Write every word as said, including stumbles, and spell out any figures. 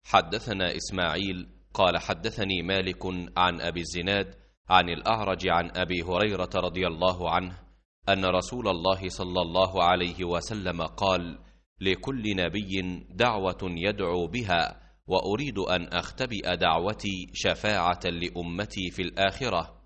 حدثنا إسماعيل قال حدثني مالك عن أبي الزناد عن الأعرج عن أبي هريرة رضي الله عنه أن رسول الله صلى الله عليه وسلم قال: لكل نبي دعوة يدعو بها، وأريد أن أختبئ دعوتي شفاعة لأمتي في الآخرة.